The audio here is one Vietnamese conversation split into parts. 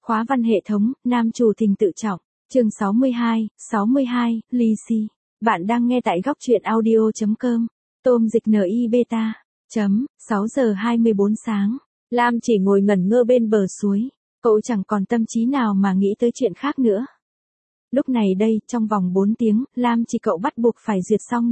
Khóa văn hệ thống, nam chủ tình tự trọng. Chương 62, Ly Si. Bạn đang nghe tại góc truyện audio.com. Tôm dịch NI beta. 6 giờ 24 sáng. Lam chỉ ngồi ngẩn ngơ bên bờ suối. Cậu chẳng còn tâm trí nào mà nghĩ tới chuyện khác nữa. Lúc này đây, trong vòng 4 tiếng, Lam chỉ cậu bắt buộc phải duyệt xong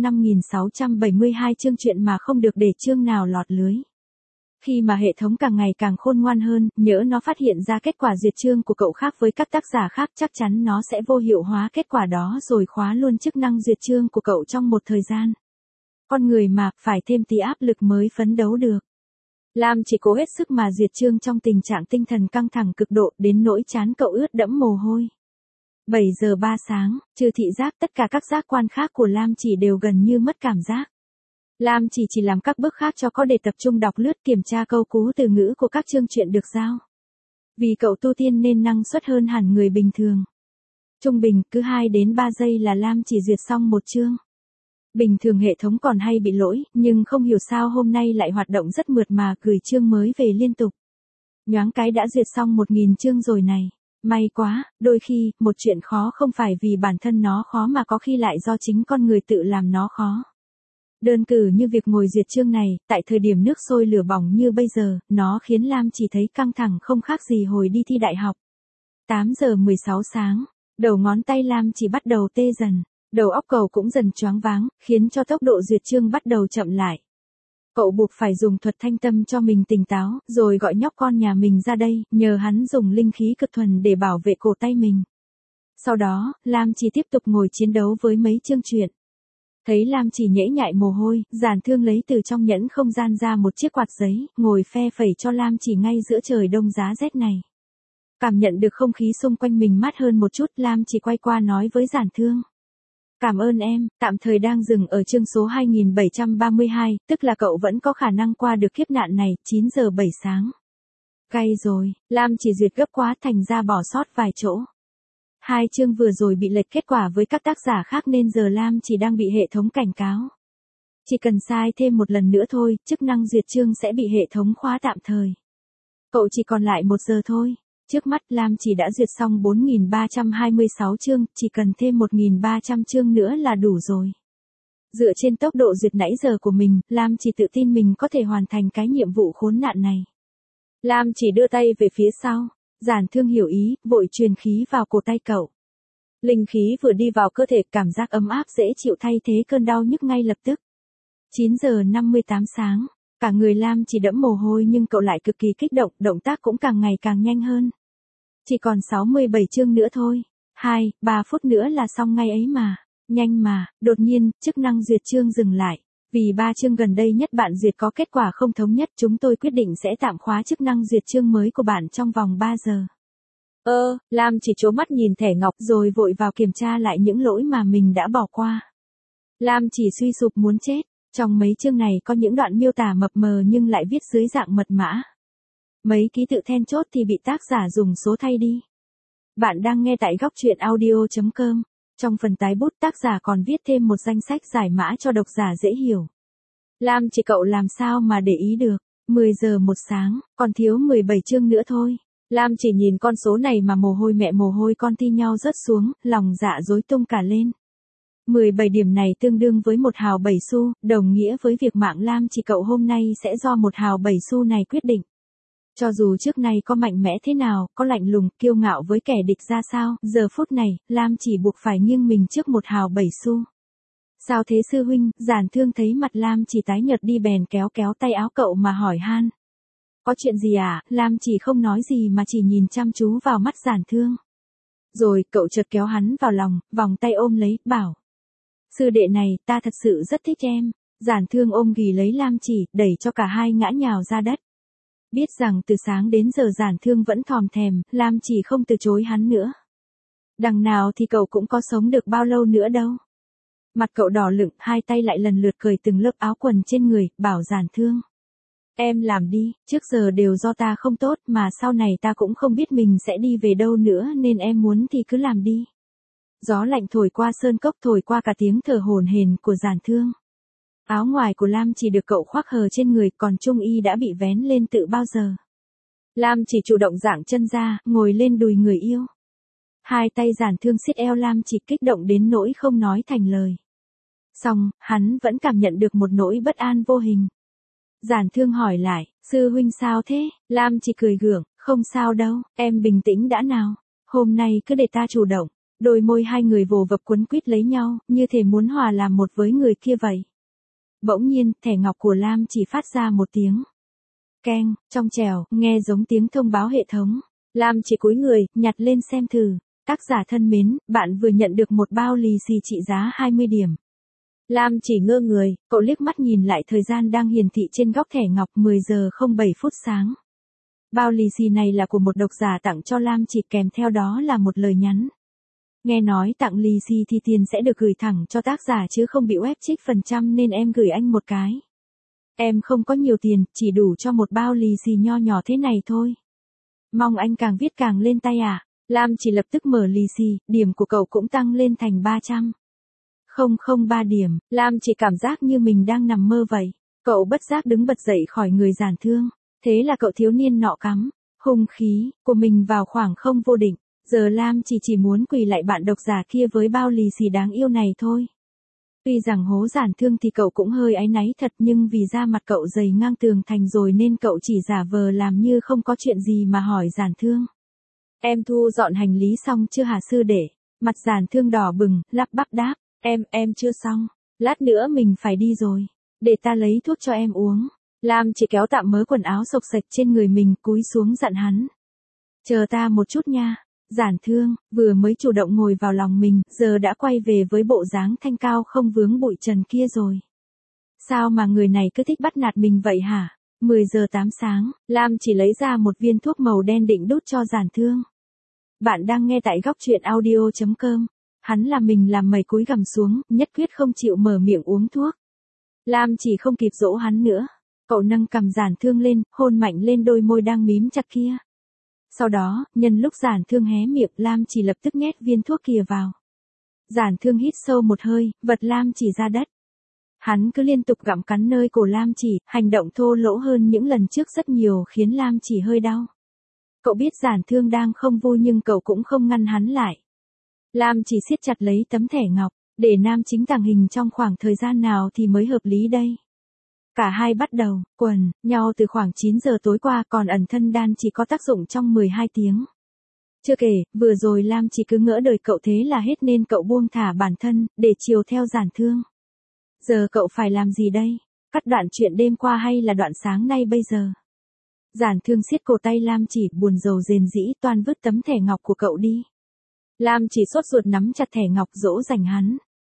5.672 chương truyện mà không được để chương nào lọt lưới. Khi mà hệ thống càng ngày càng khôn ngoan hơn, nhỡ nó phát hiện ra kết quả duyệt chương của cậu khác với các tác giả khác, chắc chắn nó sẽ vô hiệu hóa kết quả đó rồi khóa luôn chức năng duyệt chương của cậu trong một thời gian. Con người mà, phải thêm tí áp lực mới phấn đấu được. Lam chỉ cố hết sức mà duyệt chương trong tình trạng tinh thần căng thẳng cực độ, đến nỗi trán cậu ướt đẫm mồ hôi. 7 giờ 3 sáng, trừ thị giác, tất cả các giác quan khác của Lam chỉ đều gần như mất cảm giác. Lam chỉ làm các bước khác cho có để tập trung đọc lướt, kiểm tra câu cú từ ngữ của các chương truyện được giao. Vì cậu tu tiên nên năng suất hơn hẳn người bình thường. Trung bình, cứ 2 đến 3 giây là Lam chỉ duyệt xong một chương. Bình thường hệ thống còn hay bị lỗi, nhưng không hiểu sao hôm nay lại hoạt động rất mượt mà, gửi chương mới về liên tục. Nhoáng cái đã duyệt xong 1.000 chương rồi này. May quá, đôi khi, một chuyện khó không phải vì bản thân nó khó mà có khi lại do chính con người tự làm nó khó. Đơn cử như việc ngồi duyệt chương này, tại thời điểm nước sôi lửa bỏng như bây giờ, nó khiến Lam chỉ thấy căng thẳng không khác gì hồi đi thi đại học. 8 giờ 16 sáng, đầu ngón tay Lam chỉ bắt đầu tê dần, đầu óc cậu cũng dần choáng váng, khiến cho tốc độ duyệt chương bắt đầu chậm lại. Cậu buộc phải dùng thuật thanh tâm cho mình tỉnh táo, rồi gọi nhóc con nhà mình ra đây, nhờ hắn dùng linh khí cực thuần để bảo vệ cổ tay mình. Sau đó, Lam chỉ tiếp tục ngồi chiến đấu với mấy chương truyện. Thấy Lam chỉ nhễ nhại mồ hôi, Giản Thương lấy từ trong nhẫn không gian ra một chiếc quạt giấy, ngồi phe phẩy cho Lam chỉ ngay giữa trời đông giá rét này. Cảm nhận được không khí xung quanh mình mát hơn một chút, Lam chỉ quay qua nói với Giản Thương. Cảm ơn em, tạm thời đang dừng ở chương số 2732, tức là cậu vẫn có khả năng qua được kiếp nạn này. 9 giờ 7 sáng. Cay rồi, Lam chỉ duyệt gấp quá thành ra bỏ sót vài chỗ. 2 chương vừa rồi bị lệch kết quả với các tác giả khác nên giờ Lam chỉ đang bị hệ thống cảnh cáo. Chỉ cần sai thêm một lần nữa thôi, chức năng duyệt chương sẽ bị hệ thống khóa tạm thời. Cậu chỉ còn lại 1 giờ thôi. Trước mắt Lam chỉ đã duyệt xong 4.326 chương, chỉ cần thêm 1.300 chương nữa là đủ rồi. Dựa trên tốc độ duyệt nãy giờ của mình, Lam chỉ tự tin mình có thể hoàn thành cái nhiệm vụ khốn nạn này. Lam chỉ đưa tay về phía sau. Giản Thương hiểu ý, vội truyền khí vào cổ tay cậu. Linh khí vừa đi vào cơ thể, cảm giác ấm áp dễ chịu thay thế cơn đau nhức ngay lập tức. 9 giờ 58 sáng, cả người Lam chỉ đẫm mồ hôi nhưng cậu lại cực kỳ kích động, động tác cũng càng ngày càng nhanh hơn. Chỉ còn 67 chương nữa thôi, 2-3 phút nữa là xong ngay ấy mà. Nhanh mà, đột nhiên, chức năng duyệt chương dừng lại. Vì 3 chương gần đây nhất bạn duyệt có kết quả không thống nhất, chúng tôi quyết định sẽ tạm khóa chức năng duyệt chương mới của bạn trong vòng 3 giờ. Lam chỉ trố mắt nhìn thẻ ngọc rồi vội vào kiểm tra lại những lỗi mà mình đã bỏ qua. Lam chỉ suy sụp muốn chết. Trong mấy chương này có những đoạn miêu tả mập mờ nhưng lại viết dưới dạng mật mã. Mấy ký tự then chốt thì bị tác giả dùng số thay đi. Bạn đang nghe tại góc truyện audio.com. Trong phần tái bút, tác giả còn viết thêm một danh sách giải mã cho độc giả dễ hiểu. Lam chỉ cậu làm sao mà để ý được. 10 giờ 1 sáng, còn thiếu 17 chương nữa thôi. Lam chỉ nhìn con số này mà mồ hôi mẹ mồ hôi con thi nhau rớt xuống, lòng dạ rối tung cả lên. 17 điểm này tương đương với 1 hào 7 xu, đồng nghĩa với việc mạng Lam chỉ cậu hôm nay sẽ do 1 hào 7 xu này quyết định. Cho dù trước nay có mạnh mẽ thế nào, có lạnh lùng, kiêu ngạo với kẻ địch ra sao, giờ phút này, Lam chỉ buộc phải nghiêng mình trước 1 hào 7 xu. Sao thế sư huynh? Giản Thương thấy mặt Lam chỉ tái nhợt đi bèn kéo tay áo cậu mà hỏi han. Có chuyện gì à? Lam chỉ không nói gì mà chỉ nhìn chăm chú vào mắt Giản Thương. Rồi, cậu chợt kéo hắn vào lòng, vòng tay ôm lấy, bảo. Sư đệ này, ta thật sự rất thích em. Giản Thương ôm ghì lấy Lam chỉ, đẩy cho cả hai ngã nhào ra đất. Biết rằng từ sáng đến giờ Giản Thương vẫn thòm thèm, Lam chỉ không từ chối hắn nữa. Đằng nào thì cậu cũng có sống được bao lâu nữa đâu. Mặt cậu đỏ lựng, hai tay lại lần lượt cởi từng lớp áo quần trên người, bảo Giản Thương. Em làm đi, trước giờ đều do ta không tốt mà sau này ta cũng không biết mình sẽ đi về đâu nữa nên em muốn thì cứ làm đi. Gió lạnh thổi qua sơn cốc, thổi qua cả tiếng thở hổn hển của Giản Thương. Áo ngoài của Lam chỉ được cậu khoác hờ trên người, còn trung y đã bị vén lên tự bao giờ. Lam Chỉ chủ động giãng chân ra, ngồi lên đùi người yêu. Hai tay Giản Thương siết eo Lam Chỉ kích động đến nỗi không nói thành lời. Xong, hắn vẫn cảm nhận được một nỗi bất an vô hình. Giản Thương hỏi lại, sư huynh sao thế? Lam Chỉ cười gượng, không sao đâu, em bình tĩnh đã nào. Hôm nay cứ để ta chủ động. Đôi môi hai người vồ vập quấn quýt lấy nhau, như thể muốn hòa làm một với người kia vậy. Bỗng nhiên, thẻ ngọc của Lam Chỉ phát ra một tiếng keng, trong trẻo, nghe giống tiếng thông báo hệ thống. Lam Chỉ cúi người, nhặt lên xem thử. Tác giả thân mến, bạn vừa nhận được một bao lì xì trị giá 20 điểm. Lam Chỉ ngơ người, cậu liếc mắt nhìn lại thời gian đang hiển thị trên góc thẻ ngọc 10 giờ 07 phút sáng. Bao lì xì này là của một độc giả tặng cho Lam Chỉ, kèm theo đó là một lời nhắn. Nghe nói tặng lì xì thì tiền sẽ được gửi thẳng cho tác giả chứ không bị web trích phần trăm nên em gửi anh một cái. Em không có nhiều tiền, chỉ đủ cho một bao lì xì nho nhỏ thế này thôi. Mong anh càng viết càng lên tay à. Lam Chỉ lập tức mở lì xì, điểm của cậu cũng tăng lên thành 300. 003 điểm, Lam Chỉ cảm giác như mình đang nằm mơ vậy. Cậu bất giác đứng bật dậy khỏi người Giản Thương. Thế là cậu thiếu niên nọ cắm hung khí của mình vào khoảng không vô định. Giờ Lam chỉ muốn quỳ lại bạn độc giả kia với bao lì xì đáng yêu này thôi. Tuy rằng hố Giản Thương thì cậu cũng hơi áy náy thật, nhưng vì da mặt cậu dày ngang tường thành rồi nên cậu chỉ giả vờ làm như không có chuyện gì mà hỏi Giản Thương. Em thu dọn hành lý xong chưa hả sư đệ? Mặt Giản Thương đỏ bừng, lắp bắp đáp, em chưa xong, lát nữa mình phải đi rồi, để ta lấy thuốc cho em uống. Lam chỉ kéo tạm mớ quần áo xộc xệch trên người mình, cúi xuống dặn hắn. Chờ ta một chút nha. Giản Thương, vừa mới chủ động ngồi vào lòng mình, giờ đã quay về với bộ dáng thanh cao không vướng bụi trần kia rồi. Sao mà người này cứ thích bắt nạt mình vậy hả? 10 giờ 8 sáng, Lam chỉ lấy ra một viên thuốc màu đen định đút cho Giản Thương. Bạn đang nghe tại góc truyện audio.com. Hắn làm mình làm mày cúi gằm xuống, nhất quyết không chịu mở miệng uống thuốc. Lam chỉ không kịp dỗ hắn nữa. Cậu nâng cằm Giản Thương lên, hôn mạnh lên đôi môi đang mím chặt kia. Sau đó, nhân lúc Giản Thương hé miệng, Lam chỉ lập tức nhét viên thuốc kia vào. Giản Thương hít sâu một hơi, vật Lam chỉ ra đất. Hắn cứ liên tục gặm cắn nơi cổ Lam chỉ, hành động thô lỗ hơn những lần trước rất nhiều khiến Lam chỉ hơi đau. Cậu biết Giản Thương đang không vui nhưng cậu cũng không ngăn hắn lại. Lam chỉ siết chặt lấy tấm thẻ ngọc, để nam chính tàng hình trong khoảng thời gian nào thì mới hợp lý đây. Cả hai bắt đầu quần nhau từ khoảng 9 giờ tối qua, còn ẩn thân đan chỉ có tác dụng trong 12 tiếng. Chưa kể, vừa rồi Lam chỉ cứ ngỡ đời cậu thế là hết nên cậu buông thả bản thân, để chiều theo Giản Thương. Giờ cậu phải làm gì đây? Cắt đoạn chuyện đêm qua hay là đoạn sáng nay bây giờ? Giản Thương siết cổ tay Lam chỉ, buồn rầu rền rĩ, toan vứt tấm thẻ ngọc của cậu đi. Lam chỉ sốt ruột nắm chặt thẻ ngọc dỗ dành hắn.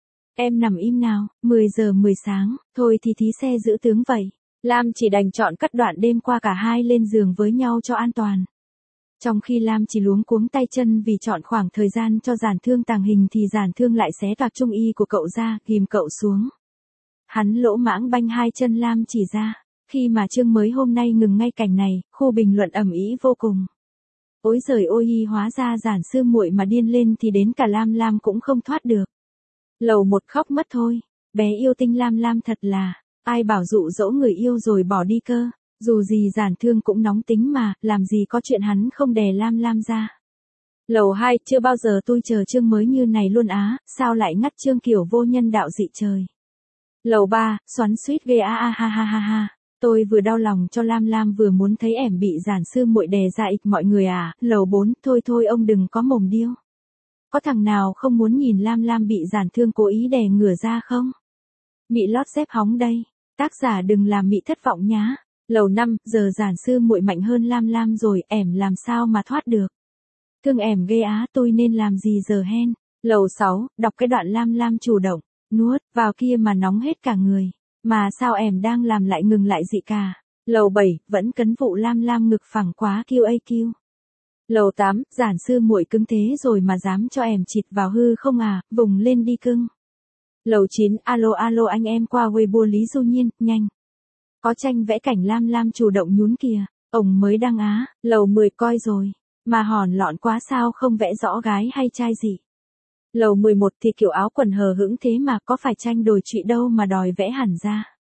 Em nằm im nào, 10 giờ 10 sáng, thôi thì thí xe giữ tướng vậy. Lam chỉ đành chọn cắt đoạn đêm qua cả hai lên giường với nhau cho an toàn. Trong khi Lam chỉ luống cuống tay chân vì chọn khoảng thời gian cho Giản Thương tàng hình thì Giản Thương lại xé toạc trung y của cậu ra, ghim cậu xuống. Hắn lỗ mãng banh hai chân Lam chỉ ra. Khi mà chương mới hôm nay ngừng ngay cảnh này, khu bình luận ầm ĩ vô cùng. Ôi giời ôi, hóa ra Giản sư muội mà điên lên thì đến cả Lam cũng không thoát được. Lầu một khóc mất thôi. Bé yêu tinh Lam thật là, ai bảo dụ dỗ người yêu rồi bỏ đi cơ. Dù gì Giản Thương cũng nóng tính mà, làm gì có chuyện hắn không đè Lam ra. Lầu 2, chưa bao giờ tôi chờ chương mới như này luôn á, sao lại ngắt chương kiểu vô nhân đạo dị trời. Lầu 3, xoắn xuýt ghê ha ha ha ha ha. Tôi vừa đau lòng cho Lam vừa muốn thấy ẻm bị Giản sư muội đè ra ịch mọi người à. Lầu 4, thôi ông đừng có mồm điêu. Có thằng nào không muốn nhìn Lam bị Giản Thương cố ý đè ngửa ra không? Mị lót dép hóng đây. Tác giả đừng làm mị thất vọng nhá. Lầu 5, giờ Giản sư muội mạnh hơn Lam rồi, ẻm làm sao mà thoát được. Thương ẻm ghê á, tôi nên làm gì giờ hen. Lầu 6, đọc cái đoạn Lam chủ động, nuốt vào kia mà nóng hết cả người. Mà sao ẻm đang làm lại ngừng lại dị cả. Lầu 7, vẫn cấn vụ Lam ngực phẳng quá QAQ. Lầu 8, Giản sư muội cứng thế rồi mà dám cho ẻm chịt vào hư không à, vùng lên đi cưng. Lầu 9, alo anh em qua Weibo Lý Du Nhiên, nhanh. Có tranh vẽ cảnh Lam chủ động nhún kìa, ổng mới đăng á. Lầu 10 coi rồi, mà hòn lọn quá sao không vẽ rõ gái hay trai gì. Lầu 11 thì kiểu áo quần hờ hững thế mà có phải tranh đồi trụy đâu mà đòi vẽ hẳn ra.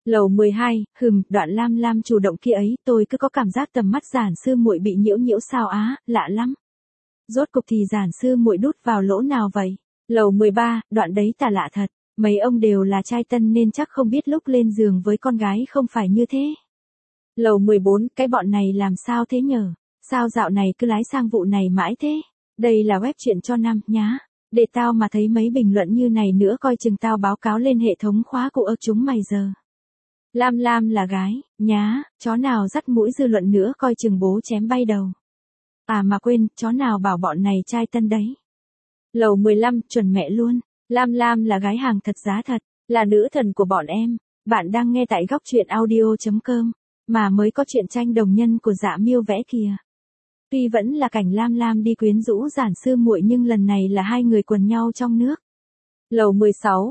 Lầu 12, đoạn Lam chủ động kia ấy, tôi cứ có cảm giác tầm mắt Giản sư muội bị nhiễu nhiễu sao á, lạ lắm. Rốt cục thì Giản sư muội đút vào lỗ nào vậy? Lầu 13, đoạn đấy tà lạ thật, mấy ông đều là trai tân nên chắc không biết lúc lên giường với con gái không phải như thế. Lầu 14, cái bọn này làm sao thế nhở? Sao dạo này cứ lái sang vụ này mãi thế? Đây là web chuyện cho nam nhá. Để tao mà thấy mấy bình luận như này nữa coi chừng tao báo cáo lên hệ thống khóa cụ chúng mày giờ. Lam là gái, nhá, chó nào dắt mũi dư luận nữa coi chừng bố chém bay đầu. À mà quên, chó nào bảo bọn này trai tân đấy. Lầu 15, chuẩn mẹ luôn. Lam là gái hàng thật giá thật, là nữ thần của bọn em. Bạn đang nghe tại góc truyện audio.com, mà mới có chuyện tranh đồng nhân của Dạ Miêu vẽ kìa. Tuy vẫn là cảnh Lam đi quyến rũ Giản sư muội nhưng lần này là hai người quần nhau trong nước. Lầu 16,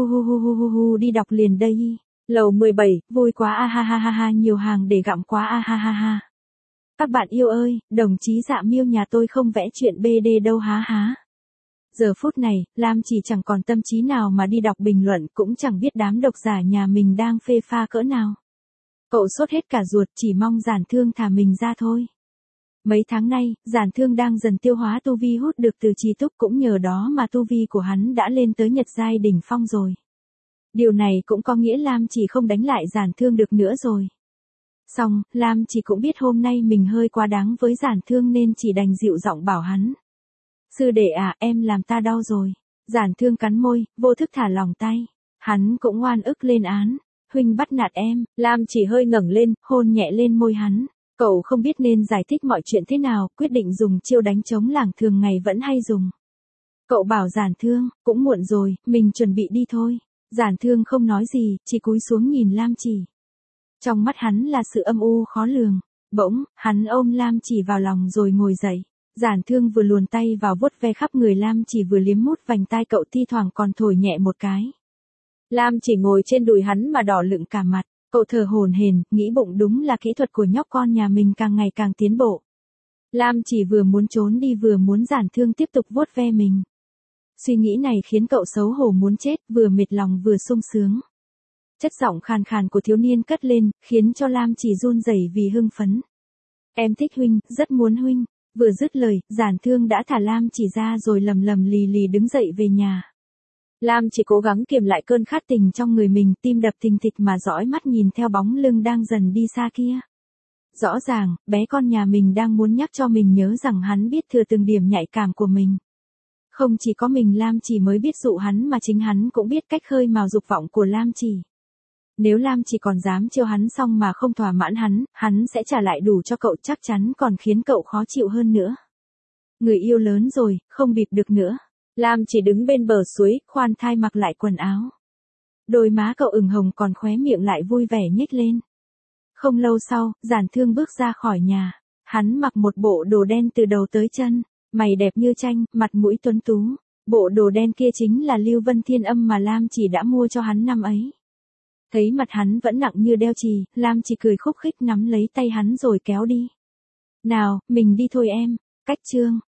hu đi đọc liền đây. Lầu 17, vui quá a ha nhiều hàng để gặm quá a ha. Các bạn yêu ơi, đồng chí Dạ Miêu nhà tôi không vẽ chuyện BD đâu há. Giờ phút này, Lam chỉ chẳng còn tâm trí nào mà đi đọc bình luận cũng chẳng biết đám độc giả nhà mình đang phê pha cỡ nào. Cậu sốt hết cả ruột chỉ mong Giản Thương thả mình ra thôi. Mấy tháng nay, Giản Thương đang dần tiêu hóa tu vi hút được từ Trí Túc cũng nhờ đó mà tu vi của hắn đã lên tới Nhật giai đỉnh phong rồi. Điều này cũng có nghĩa Lam chỉ không đánh lại Giản Thương được nữa rồi. Xong, Lam chỉ cũng biết hôm nay mình hơi quá đáng với Giản Thương nên chỉ đành dịu giọng bảo hắn. Sư đệ à, em làm ta đau rồi. Giản Thương cắn môi, vô thức thả lỏng tay. Hắn cũng oan ức lên án. Huynh bắt nạt em. Lam chỉ hơi ngẩng lên, hôn nhẹ lên môi hắn. Cậu không biết nên giải thích mọi chuyện thế nào, quyết định dùng chiêu đánh trống lảng thường ngày vẫn hay dùng. Cậu bảo Giản Thương, cũng muộn rồi, mình chuẩn bị đi thôi. Giản Thương không nói gì, chỉ cúi xuống nhìn Lam chỉ. Trong mắt hắn là sự âm u khó lường. Bỗng, hắn ôm Lam chỉ vào lòng rồi ngồi dậy. Giản Thương vừa luồn tay vào vuốt ve khắp người Lam chỉ vừa liếm mút vành tai cậu thi thoảng còn thổi nhẹ một cái. Lam chỉ ngồi trên đùi hắn mà đỏ lựng cả mặt. Cậu thở hổn hển, nghĩ bụng đúng là kỹ thuật của nhóc con nhà mình càng ngày càng tiến bộ. Lam chỉ vừa muốn trốn đi vừa muốn Giản Thương tiếp tục vuốt ve mình. Suy nghĩ này khiến cậu xấu hổ muốn chết, vừa mệt lòng vừa sung sướng. Chất giọng khàn khàn của thiếu niên cất lên, khiến cho Lam chỉ run rẩy vì hưng phấn. Em thích huynh, rất muốn huynh. Vừa dứt lời, Giản Thương đã thả Lam chỉ ra rồi lầm lì lì đứng dậy về nhà. Lam chỉ cố gắng kiềm lại cơn khát tình trong người mình, tim đập thình thịch mà dõi mắt nhìn theo bóng lưng đang dần đi xa kia. Rõ ràng, bé con nhà mình đang muốn nhắc cho mình nhớ rằng hắn biết thừa từng điểm nhạy cảm của mình. Không chỉ có mình Lam chỉ mới biết dụ hắn mà chính hắn cũng biết cách khơi mào dục vọng của Lam chỉ. Nếu Lam chỉ còn dám trêu hắn xong mà không thỏa mãn hắn sẽ trả lại đủ cho cậu, chắc chắn còn khiến cậu khó chịu hơn nữa. Người yêu lớn rồi, không bịp được nữa. Lam chỉ đứng bên bờ suối, khoan thai mặc lại quần áo. Đôi má cậu ửng hồng còn khóe miệng lại vui vẻ nhếch lên. Không lâu sau, Giản Thương bước ra khỏi nhà. Hắn mặc một bộ đồ đen từ đầu tới chân, mày đẹp như tranh, mặt mũi tuấn tú. Bộ đồ đen kia chính là Lưu Vân Thiên Âm mà Lam chỉ đã mua cho hắn năm ấy. Thấy mặt hắn vẫn nặng như đeo chì, Lam chỉ cười khúc khích nắm lấy tay hắn rồi kéo đi. Nào, mình đi thôi em. Cách chương.